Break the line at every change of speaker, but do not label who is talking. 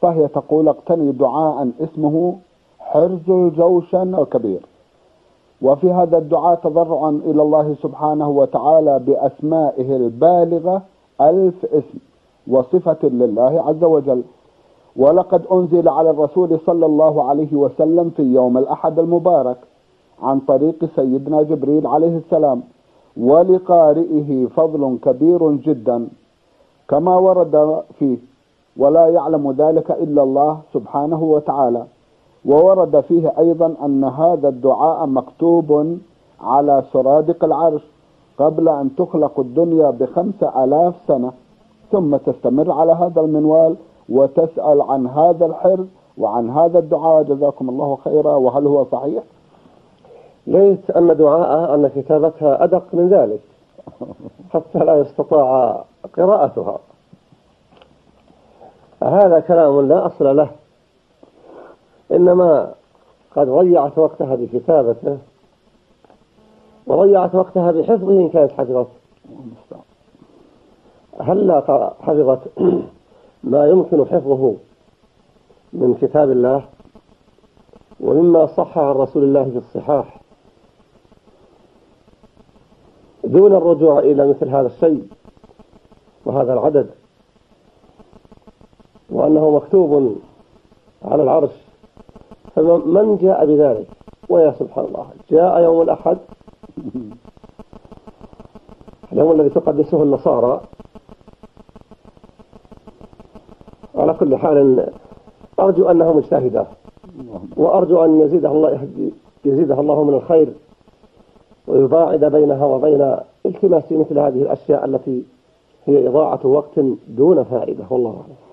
فهي تقول: اقتني دعاء اسمه حرز الجوشن الكبير. وفي هذا الدعاء تضرعا إلى الله سبحانه وتعالى بأسمائه البالغة 1000 اسم وصفة لله عز وجل. ولقد أنزل على الرسول صلى الله عليه وسلم في يوم الأحد المبارك عن طريق سيدنا جبريل عليه السلام، ولقارئه فضل كبير جدا كما ورد فيه، ولا يعلم ذلك إلا الله سبحانه وتعالى. وورد فيه أيضا أن هذا الدعاء مكتوب على سرادق العرش قبل أن تخلق الدنيا ب5000 سنة، ثم تستمر على هذا المنوال وتسأل عن هذا الحرز وعن هذا الدعاء. جزاكم الله خيرا. وهل هو صحيح؟
ليت أن دعاء أن كتابتها أدق من ذلك حتى لا يستطاع قراءتها. هذا كلام لا أصل له، إنما قد ضيعت وقتها بكتابته وضيعت وقتها بحفظه إن كانت حفظت. هل حفظت ما يمكن حفظه من كتاب الله ومما صح عن رسول الله في الصحاح دون الرجوع إلى مثل هذا الشيء وهذا العدد، وأنه مكتوب على العرش؟ فمن جاء بذلك؟ ويا سبحان الله، جاء يوم الأحد، اليوم الذي تقدسه النصارى. على كل حال أرجو أنها مجتهدة، وأرجو أن يزيدها الله من الخير ويباعد بينها وبين التماس مثل هذه الأشياء التي هي إضاعة وقت دون فائدة، والله أعلم.